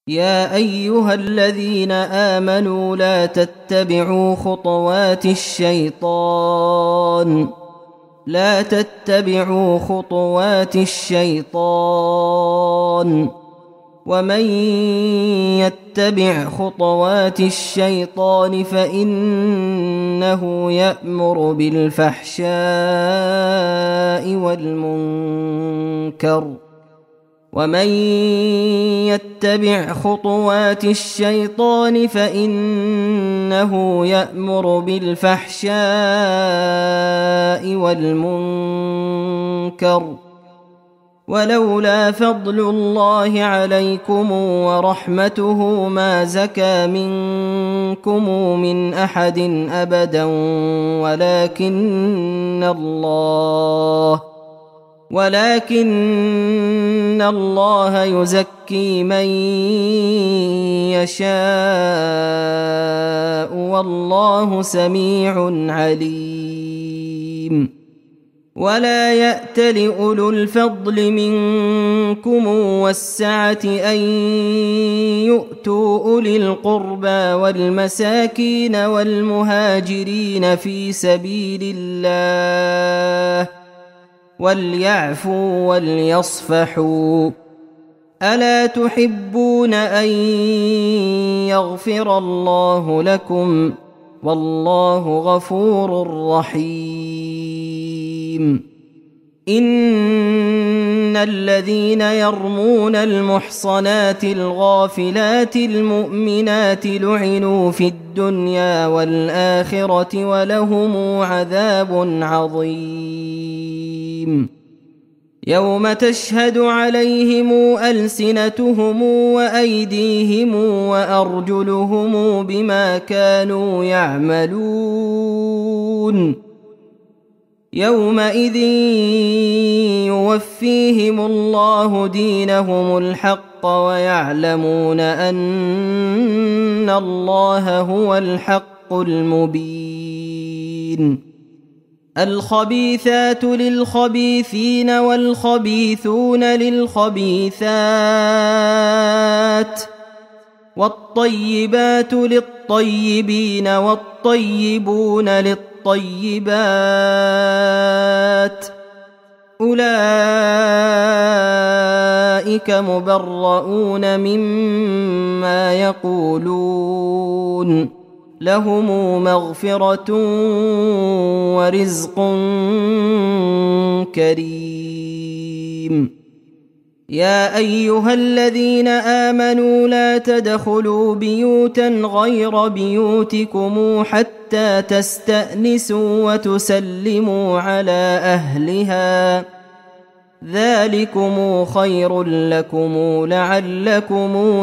يا أيها الذين آمنوا لا تتبعوا خطوات الشيطان ومن يتبع خطوات الشيطان فإنه يأمر بالفحشاء والمنكر ولولا فضل الله عليكم ورحمته ما زكى منكم من أحد أبدا ولكن الله يزكي من يشاء والله سميع عليم. ولا يأتل أولو الفضل منكم والسعة أن يؤتوا أولي القربى والمساكين والمهاجرين في سبيل الله وليعفوا وليصفحوا ألا تحبون أن يغفر الله لكم والله غفور رحيم. إن الذين يرمون المحصنات الغافلات المؤمنات لعنوا في الدنيا والآخرة ولهم عذاب عظيم. يوم تشهد عليهم ألسنتهم وأيديهم وأرجلهم بما كانوا يعملون يومئذ يوفيهم الله دينهم الحق ويعلمون أن الله هو الحق المبين. الخبيثات للخبيثين والخبيثون للخبيثات والطيبات للطيبين والطيبون للطيبات أولئك مبرؤون مما يقولون لهم مغفرة ورزق كريم. يا أيها الذين آمنوا لا تدخلوا بيوتا غير بيوتكم حتى تستأنسوا وتسلموا على أهلها ذلكم خير لكم لعلكم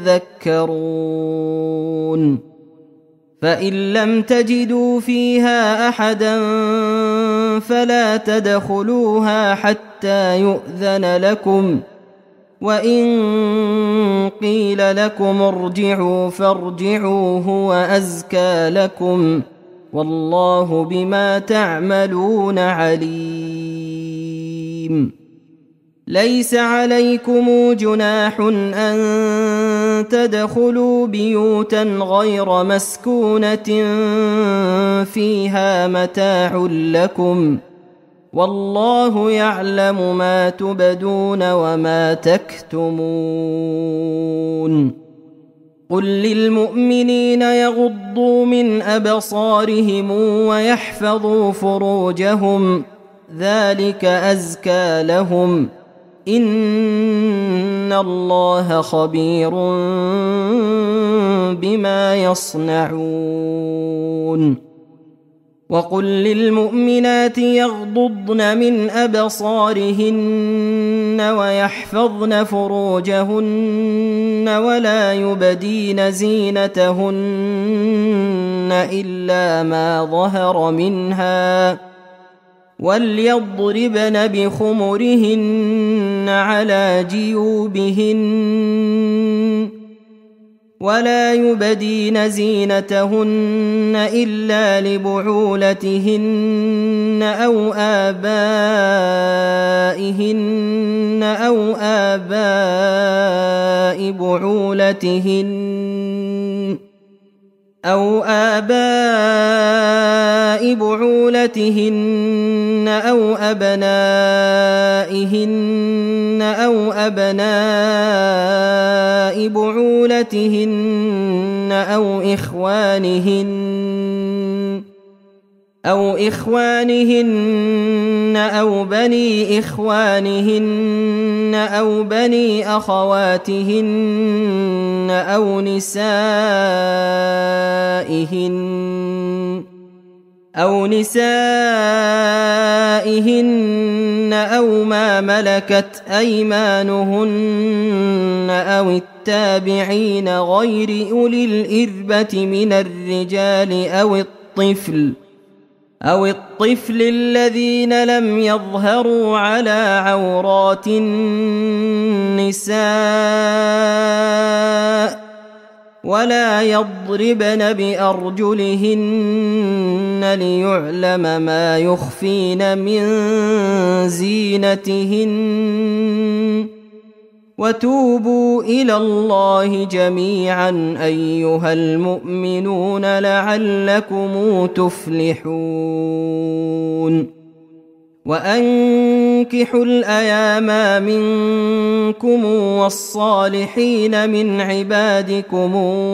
تذكرون. فإن لم تجدوا فيها أحدا فلا تدخلوها حتى يؤذن لكم وإن قيل لكم ارجعوا فارجعوا هو أزكى لكم والله بما تعملون عليم. ليس عليكم جناح أن تدخلوا بيوتا غير مسكونة فيها متاع لكم والله يعلم ما تبدون وما تكتمون. قل للمؤمنين يغضوا من أبصارهم ويحفظوا فروجهم ذلك أزكى لهم إن الله خبير بما يصنعون. وقل للمؤمنات يغضضن من أبصارهن ويحفظن فروجهن ولا يبدين زينتهن إلا ما ظهر منها وليضربن بخمرهن على جيوبهن ولا يبدين زينتهن إلا لبعولتهن أو آبائهن أو آباء بعولتهن أو أبنائهن أو أبناء بعولتهن أو إخوانهن أو بني إخوانهن أو بني أخواتهن أو نسائهن أو ما ملكت أيمانهن أو التابعين غير أولي الإربة من الرجال أو الطفل الذين لم يظهروا على عورات النساء ولا يضربن بأرجلهن ليعلم ما يخفين من زينتهن وتوبوا إلى الله جميعا أيها المؤمنون لعلكم تفلحون وأنكحوا الأيام منكم والصالحين من عبادكم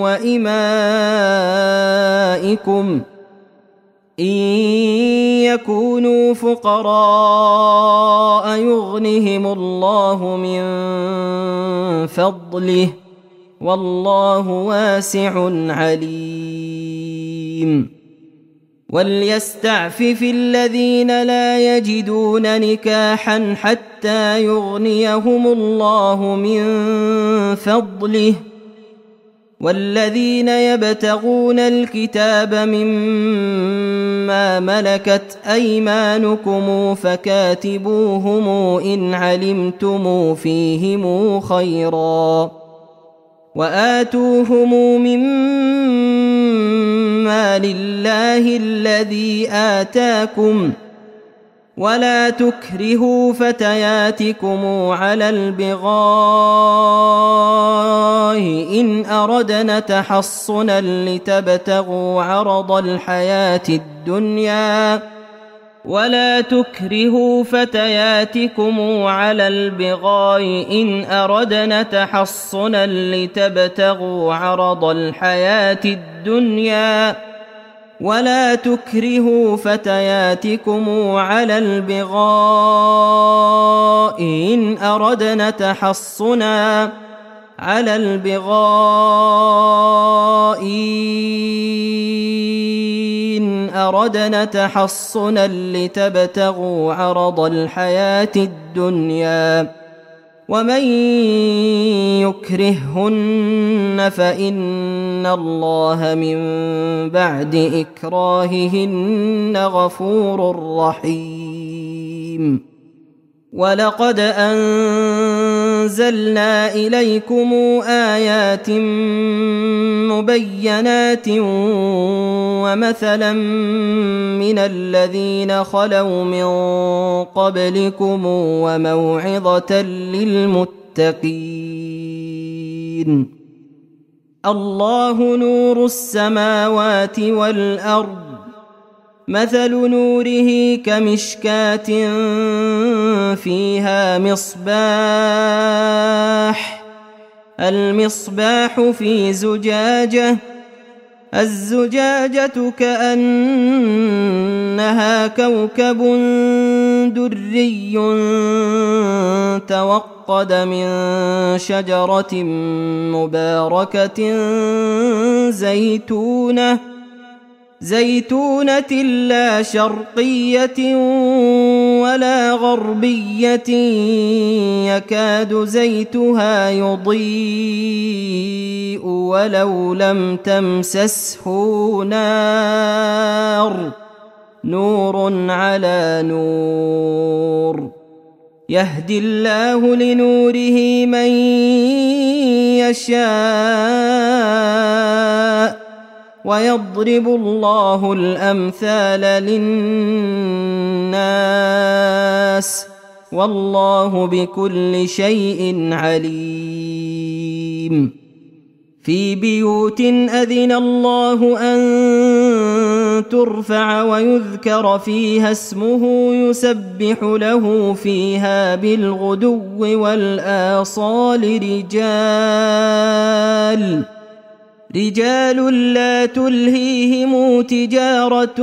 وإمائكم إن يكونوا فقراء يغنهم الله من فضله والله واسع عليم وليستعفف الذين لا يجدون نكاحا حتى يغنيهم الله من فضله والذين يبتغون الكتاب مما ملكت أيمانكم فكاتبوهم إن علمتم فيهم خيرا وآتوهم مما لله الذي آتاكم ولا تكرهوا فتياتكم على البغاء إن أردنا تحصنا لتبتغوا عرض الحياة الدنيا ولا تكرهوا فتياتكم على البغاء إن أردنا تحصنا لتبتغوا عرض الحياة الدنيا ولا تكرهوا فتياتكم على البغاء إن أردنا تحصنا على البغاء إن أردنا تحصنا لتبتغوا عرض الحياة الدنيا ومن يكرههن فإن الله من بعد إكراههن غفور رحيم ولقد أنزلنا إليكم آيات مبينات ومثلا من الذين خلوا من قبلكم وموعظة للمتقين الله نور السماوات والأرض مثل نوره كمشكاة فيها مصباح المصباح في زجاجة الزجاجة كأنها كوكب دري توقد من شجرة مباركة زيتونة لا شرقية ولا غربية يكاد زيتها يضيء ولو لم تمسسه نار على نور يهدي الله لنوره من يشاء ويضرب الله الأمثال للناس والله بكل شيء عليم في بيوت أذن الله أن ترفع ويذكر فيها اسمه يسبح له فيها بالغدو والآصال رجال لا تلهيهم تجارة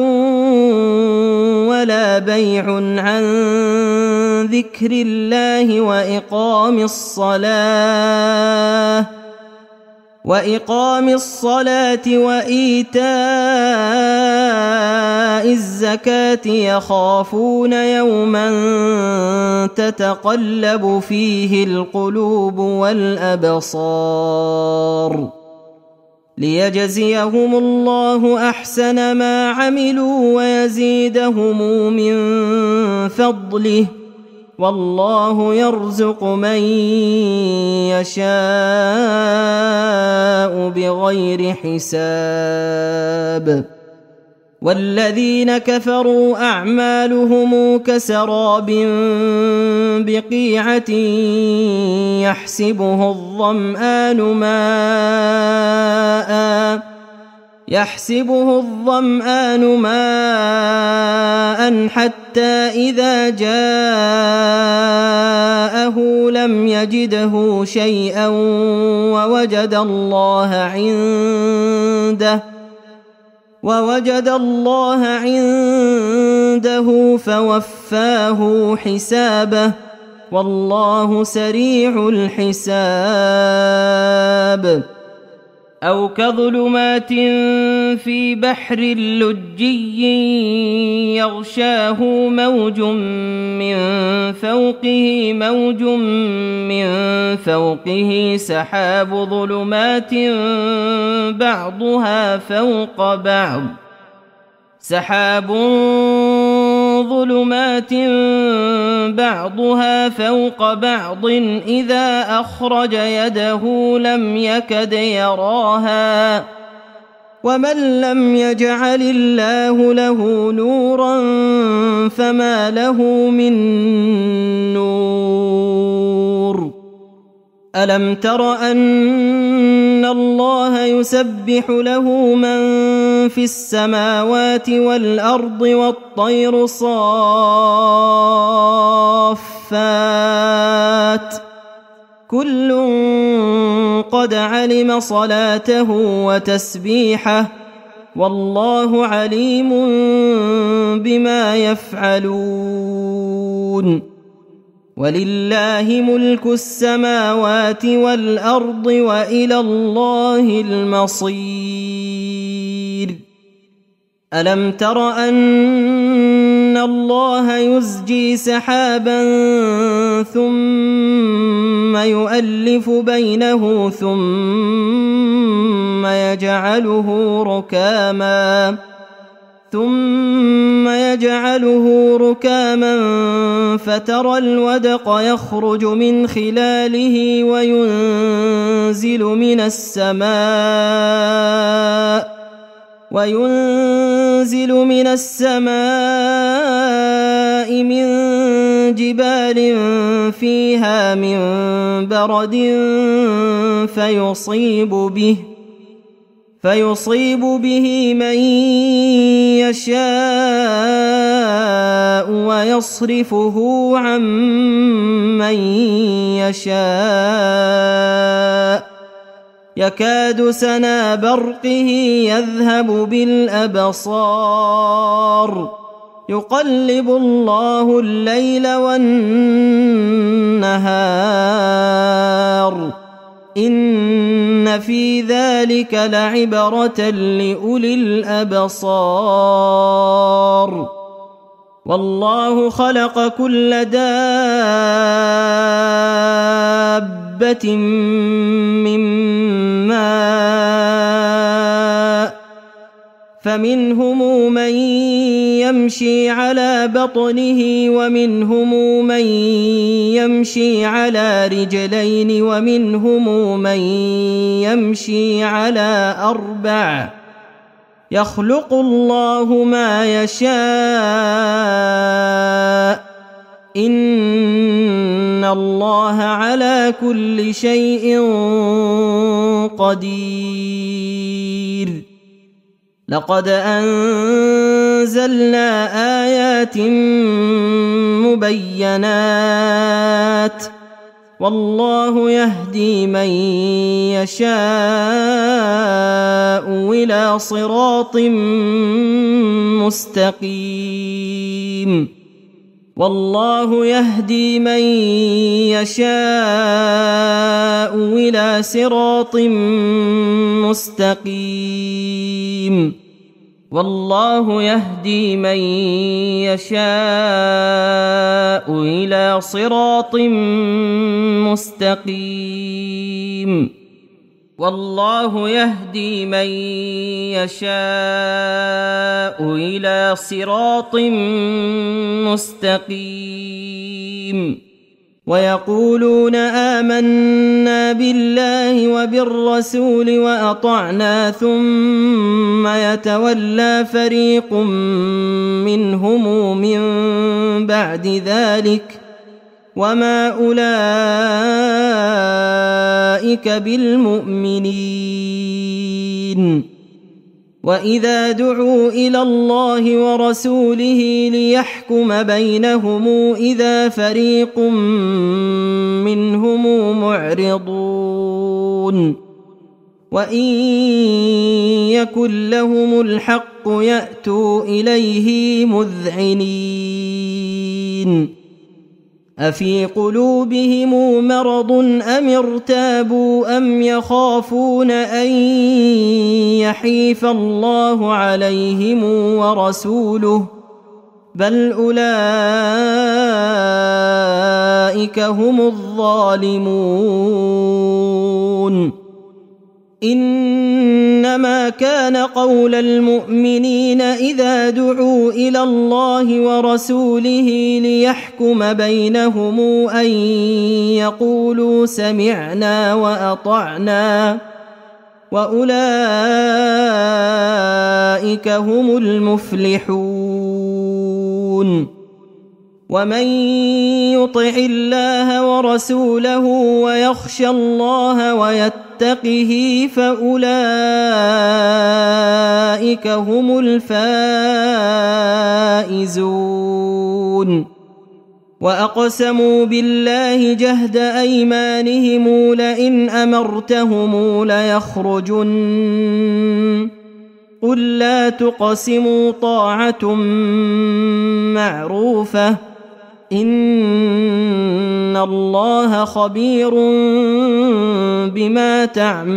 ولا بيع عن ذكر الله وإقام الصلاة وإيتاء الزكاة يخافون يوما تتقلب فيه القلوب والأبصار ليجزيهم الله أحسن ما عملوا ويزيدهم من فضله والله يرزق من يشاء بغير حساب والذين كفروا أعمالهم كسراب بقيعة يحسبه الظمآن ماء حتى إذا جاءه لم يجده شيئا ووجد الله عنده فوفاه حسابه والله سريع الحساب أو كظلمات في بحر لجي يغشاه موج من فوقه سحاب ظلمات بعضها فوق بعض إذا أخرج يده لم يكد يراها ومن لم يجعل الله له نورا فما له من نور ألم تر أن الله يسبح له من في السماوات والأرض والطير صافات كل قد علم صلاته وتسبيحه والله عليم بما يفعلون ولله ملك السماوات والأرض وإلى الله المصير ألم تر أن الله يزجي سحابا ثم يؤلف بينه ثم يجعله ركاما فترى الودق يخرج من خلاله وينزل من السماء من جبال فيها من برد فيصيب به من يشاء ويصرفه عن من يشاء يكاد سنا برقه يذهب بالأبصار يقلب الله الليل والنهار إن في ذلك لعبرة لأولي الأبصار والله خلق كل دابة من ماء فمنهم من يمشي على بطنه ومنهم من يمشي على رجلين ومنهم من يمشي على 4 يخلق الله ما يشاء إن الله على كل شيء قدير لقد أنزلنا آيات مبينات والله يهدي من يشاء إلى صراط مستقيم والله يهدي من يشاء إلى صراط مستقيم والله يهدي من يشاء إلى صراط مستقيم والله يهدي من يشاء إلى صراط مستقيم ويقولون آمنا بالله وبالرسول وأطعنا ثم يتولى فريق منهم من بعد ذلك وما أولئك بالمؤمنين وإذا دعوا إلى الله ورسوله ليحكم بينهم إذا فريق منهم معرضون وإن يكن لهم الحق يأتوا إليه مذعنين أفي قلوبهم مرض أم ارتابوا أم يخافون أن يحيف الله عليهم ورسوله بل أولئك هم الظالمون إنما كان قول المؤمنين إذا دعوا إلى الله ورسوله ليحكم بينهم أن يقولوا سمعنا وأطعنا وأولئك هم المفلحون ومن يطع الله ورسوله ويخشى الله ويتقه فأولئك هم الفائزون وأقسموا بالله جهد أيمانهم لئن أمرتهم ليخرجن قل لا تقسموا طاعة معروفة إن الله خبير بما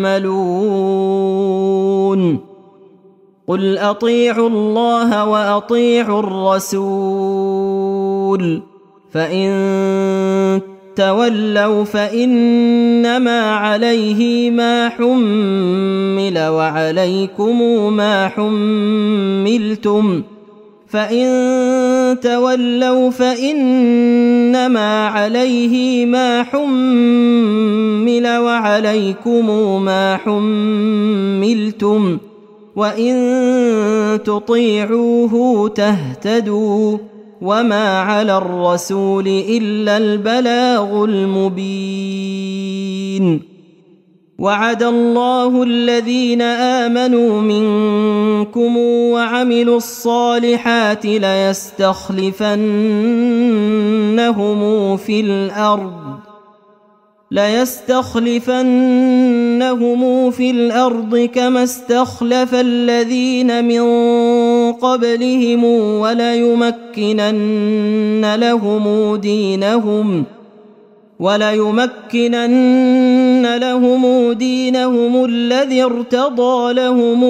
تعملون قل أطيعوا الله وأطيعوا الرسول فإن تولوا فإنما عليه ما حمل وعليكم ما حملتم فإن تولوا فإنما عليه ما حمل وعليكم ما حملتم وإن تطيعوه تهتدوا وما على الرسول إلا البلاغ المبين وعد الله الذين آمنوا منكم وعملوا الصالحات ليستخلفنهم في الأرض كما استخلف الذين من قبلهم وليمكنن لهم دينهم الذي ارتضى لهم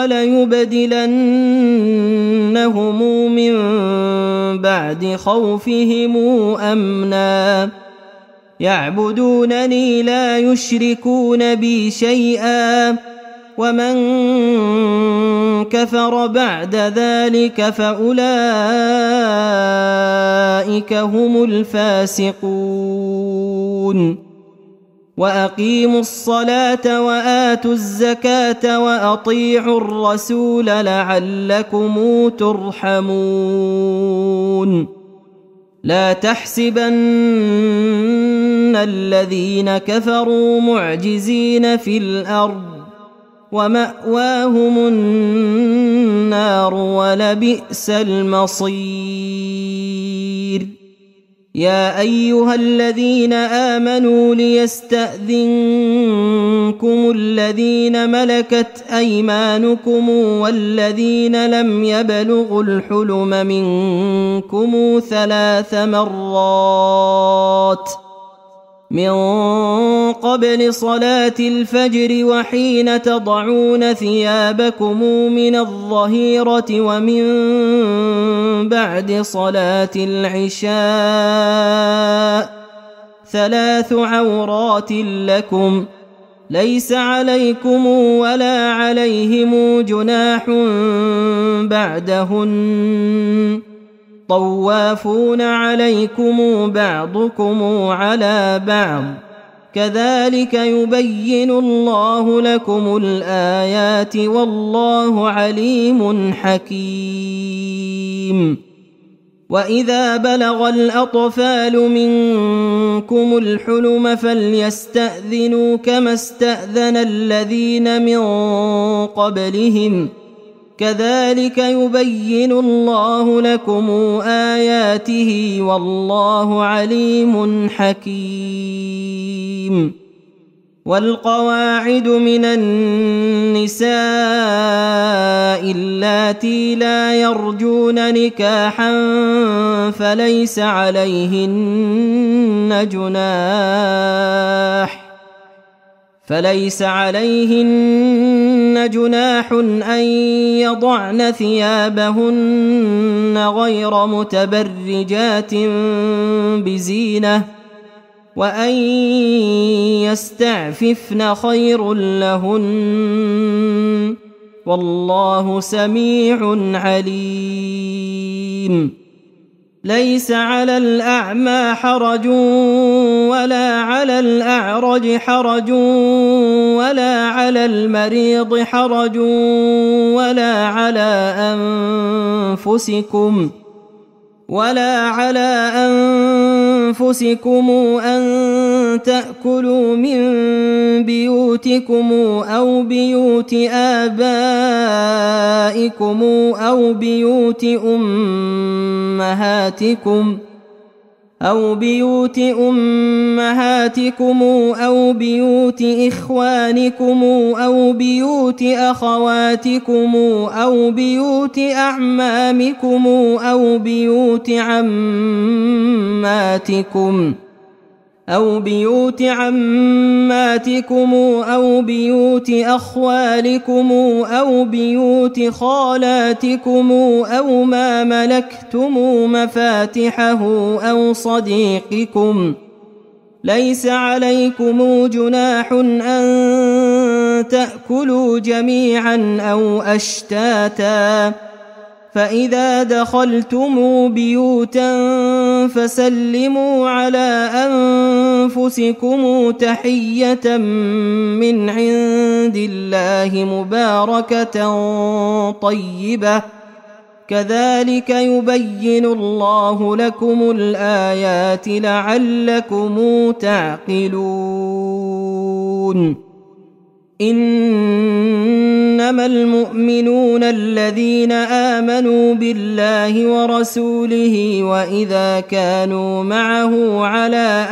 وليبدلنهم من بعد خوفهم أمنا يعبدونني لا يشركون بي شيئا ومن كفر بعد ذلك فأولئك هم الفاسقون وأقيموا الصلاة وآتوا الزكاة وأطيعوا الرسول لعلكم ترحمون لا تحسبن الذين كفروا معجزين في الأرض ومأواهم النار ولبئس المصير يا أيها الذين آمنوا ليستأذنكم الذين ملكت أيمانكم والذين لم يبلغوا الحلم منكم 3 مرات من قبل صلاة الفجر وحين تضعون ثيابكم من الظهيرة ومن بعد صلاة العشاء 3 عورات لكم ليس عليكم ولا عليهم جناح بعدهن طوافون عليكم بعضكم على بعض كذلك يبين الله لكم الآيات والله عليم حكيم وإذا بلغ الأطفال منكم الحلم فليستأذنوا كما استأذن الذين من قبلهم كذلك يبين الله لكم آياته والله عليم حكيم والقواعد من النساء اللاتي لا يرجون نكاحا فليس عليهن جناح أن يضعن ثيابهن غير متبرجات بزينة وأن يستعففن خير لهن والله سميع عليم ليس على الأعمى حرج ولا على الأعرج حرج ولا على المريض حرج ولا على أنفسكم أن تأكلوا من بيوتكم أو بيوت آبائكم أو بيوت أمهاتكم أو بيوت إخوانكم أو بيوت أخواتكم أو بيوت أعمامكم أو بيوت عماتكم أو بيوت أخوالكم أو بيوت خالاتكم أو ما ملكتم مفاتحه أو صديقكم ليس عليكم جناح أن تأكلوا جميعا أو أشتاتا فإذا دخلتم بيوتا فسلموا على أنفسكم تحية من عند الله مباركة طيبة كذلك يبين الله لكم الآيات لعلكم تعقلون إنما المؤمنون الذين آمنوا بالله ورسوله وإذا كانوا معه على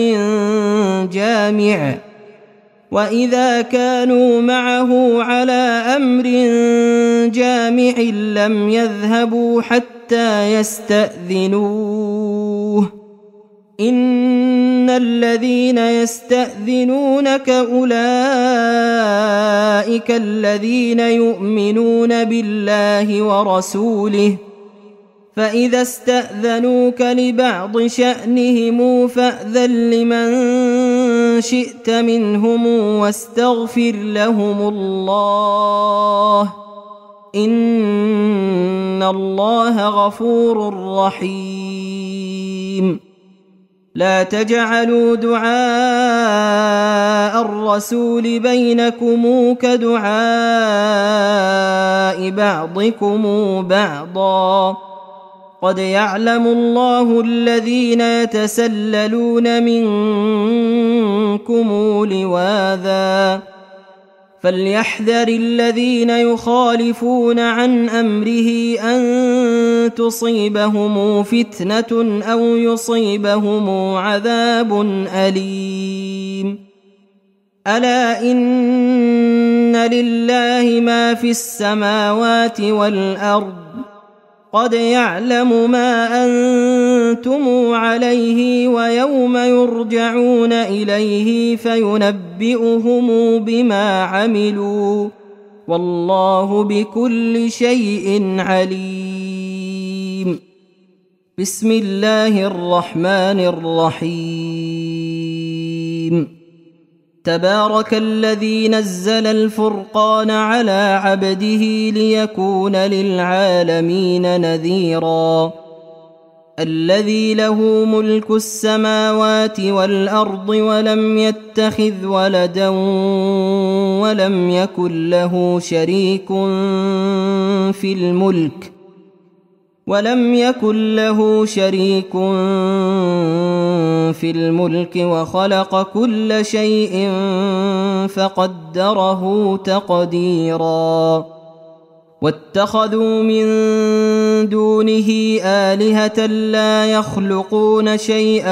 أمر جامع لم يذهبوا حتى يستأذنوه إن الذين يستأذنونك أولئك الذين يؤمنون بالله ورسوله فإذا استأذنوك لبعض شأنهم فأذن لمن شئت منهم واستغفر لهم الله إن الله غفور رحيم لا تجعلوا دعاء الرسول بينكم كدعاء بعضكم بعضا قد يعلم الله الذين يتسللون منكم لواذا فليحذر الذين يخالفون عن أمره أن تصيبهم فتنة أو يصيبهم عذاب أليم ألا إن لله ما في السماوات والأرض قد يعلم ما أنتم عليه ويوم يرجعون إليه فينبئهم بما عملوا والله بكل شيء عليم بسم الله الرحمن الرحيم تبارك الذي نزل الفرقان على عبده ليكون للعالمين نذيرا الذي له ملك السماوات والأرض ولم يتخذ ولدا ولم يكن له شريك في الملك وخلق كل شيء فقدره تقديرا واتخذوا من دونه آلهة لا يخلقون شيئا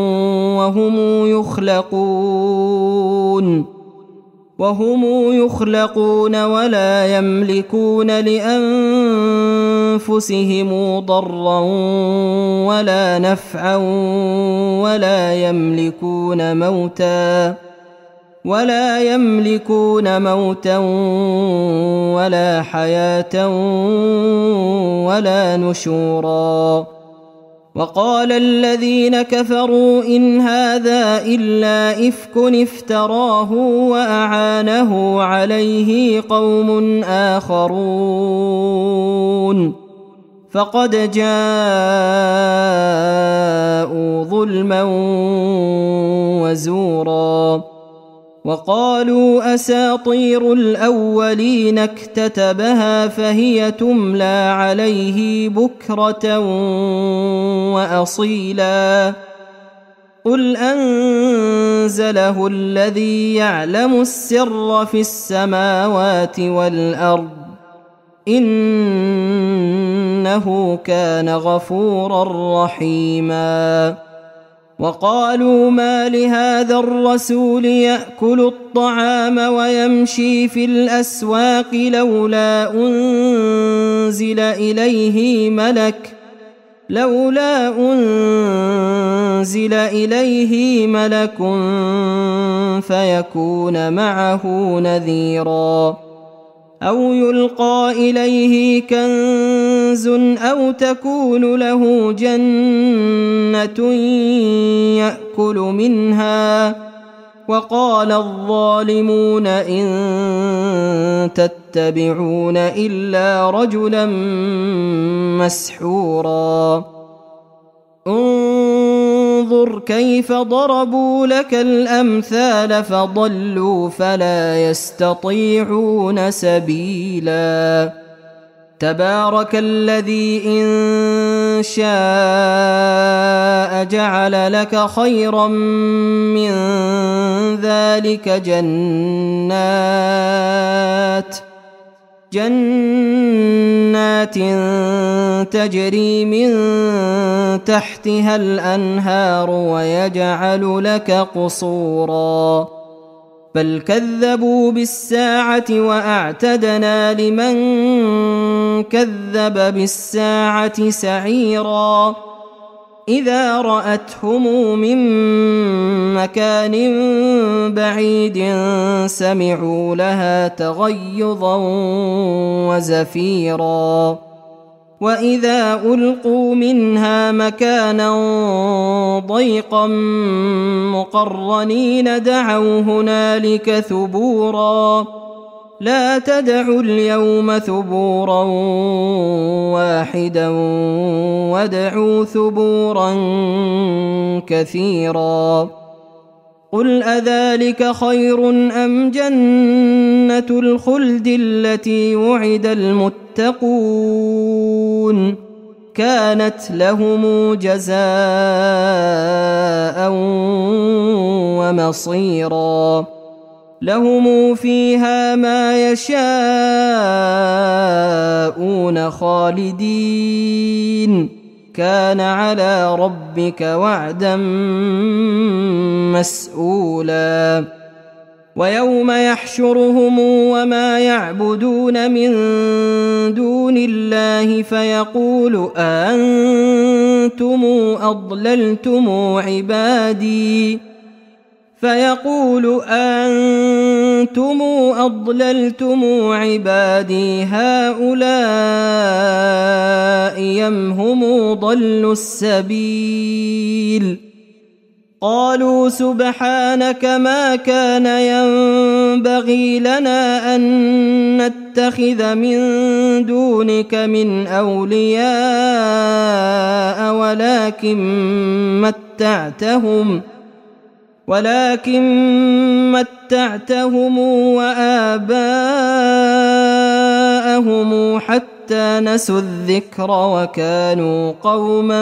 وهم يخلقون ولا يملكون لأنفسهم ضرا ولا نفعا ولا يملكون موتا ولا حياة ولا نشورا وقال الذين كفروا إن هذا إلا إفك افتراه وأعانه عليه قوم آخرون فقد جاءوا ظلما وزورا وقالوا أساطير الأولين اكتتبها فهي تملى عليه بكرة وأصيلا قل أنزله الذي يعلم السر في السماوات والأرض إنه كان غفورا رحيما وقالوا ما لهذا الرسول يأكل الطعام ويمشي في الأسواق لولا أنزل إليه ملك فيكون معه نذيرا أو يلقى إليه كنز أو تكون له جنة يأكل منها وقال الظالمون إن تتبعون إلا رجلا مسحورا انظر كيف ضربوا لك الأمثال فضلوا فلا يستطيعون سبيلا تبارك الذي إن شاء جعل لك خيرا من ذلك جنات تجري من تحتها الأنهار ويجعل لك قصورا بل كذبوا بالساعة وأعتدنا لمن كذب بالساعة سعيرا إذا رأتهم من مكان بعيد سمعوا لها تغيظا وزفيرا وإذا ألقوا منها مكانا ضيقا مقرنين دعوا هنالك ثبورا لا تدعوا اليوم ثبورا واحدا وادعوا ثبورا كثيرا قل أذلك خير أم جنة الخلد التي وعد المتقون كانت لهم جزاء ومصيرا لهم فيها ما يشاءون خالدين كان على ربك وعدا مسئولا ويوم يحشرهم وما يعبدون من دون الله فيقول أأنتم أضللتم عبادي هؤلاء أم هم ضلوا السبيل قالوا سبحانك ما كان ينبغي لنا أن نتخذ من دونك من أولياء ولكن متعتهم وآباءهم حتى نسوا الذكر وكانوا قوما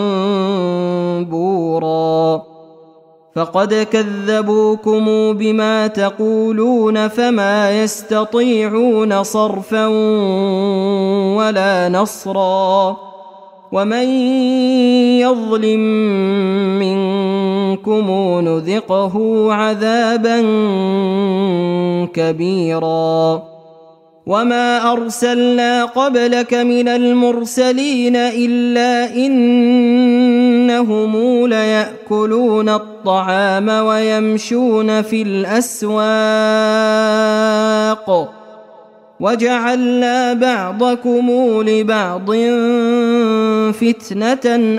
بورا فقد كذبوكم بما تقولون فما يستطيعون صرفا ولا نصرا ومن يظلم منكم نذقه عذابا كبيرا وما أرسلنا قبلك من المرسلين إلا إنهم ليأكلون الطعام ويمشون في الأسواق وجعلنا بعضكم لبعض فتنة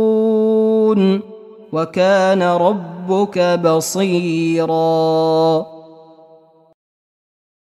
أتصبرون وكان ربك بصيراً